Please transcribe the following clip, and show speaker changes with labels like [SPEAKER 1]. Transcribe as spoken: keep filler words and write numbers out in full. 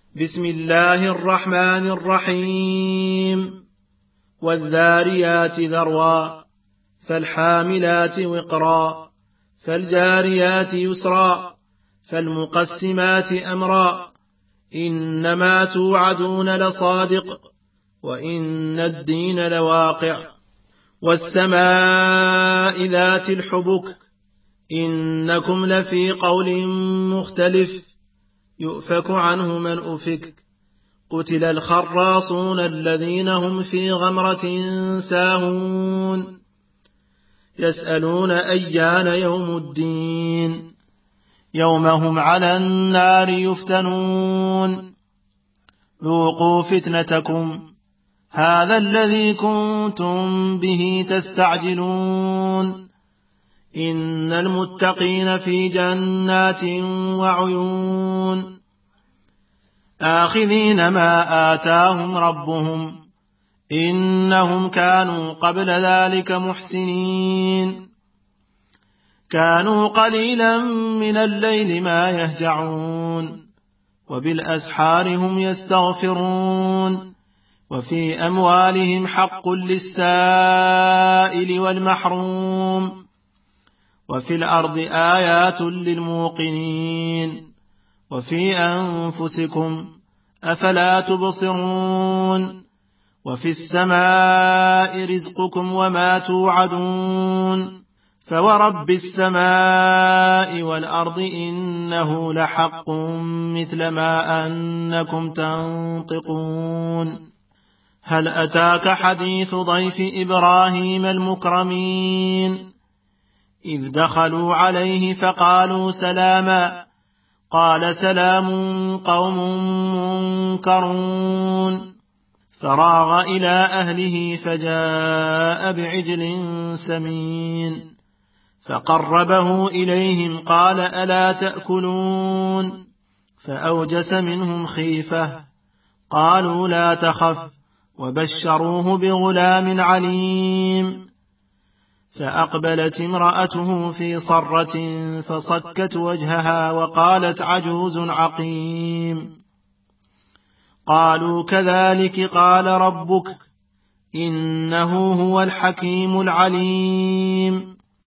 [SPEAKER 1] بسم الله الرحمن الرحيم والذاريات ذروا فالحاملات وقرا فالجاريات يسرا فالمقسمات أمرا إنما توعدون لصادق وإن الدين لواقع والسماء ذات الحبك إنكم لفي قول مختلف يؤفك عنه من أفك قتل الخراصون الذين هم في غمرة ساهون يسألون أيان يوم الدين يوم هم على النار يفتنون ذوقوا فتنتكم هذا الذي كنتم به تستعجلون إن المتقين في جنات وعيون آخذين ما آتاهم ربهم إنهم كانوا قبل ذلك محسنين كانوا قليلا من الليل ما يهجعون وبالأسحار هم يستغفرون وفي أموالهم حق للسائل والمحروم وفي الأرض آيات للموقنين وفي أنفسكم أفلا تبصرون وفي السماء رزقكم وما توعدون فورب السماء والأرض إنه لحق مثل ما أنكم تنطقون هل أتاك حديث ضيف إبراهيم المكرمين إذ دخلوا عليه فقالوا سلاما قال سلام قوم منكرون فراغ إلى أهله فجاء بعجل سمين فقربه إليهم قال ألا تأكلون فأوجس منهم خيفة قالوا لا تخف وبشروه بغلام عليم فأقبلت امرأته في صرة فصكت وجهها وقالت عجوز عقيم قالوا كذلك قال ربك إنه هو الحكيم العليم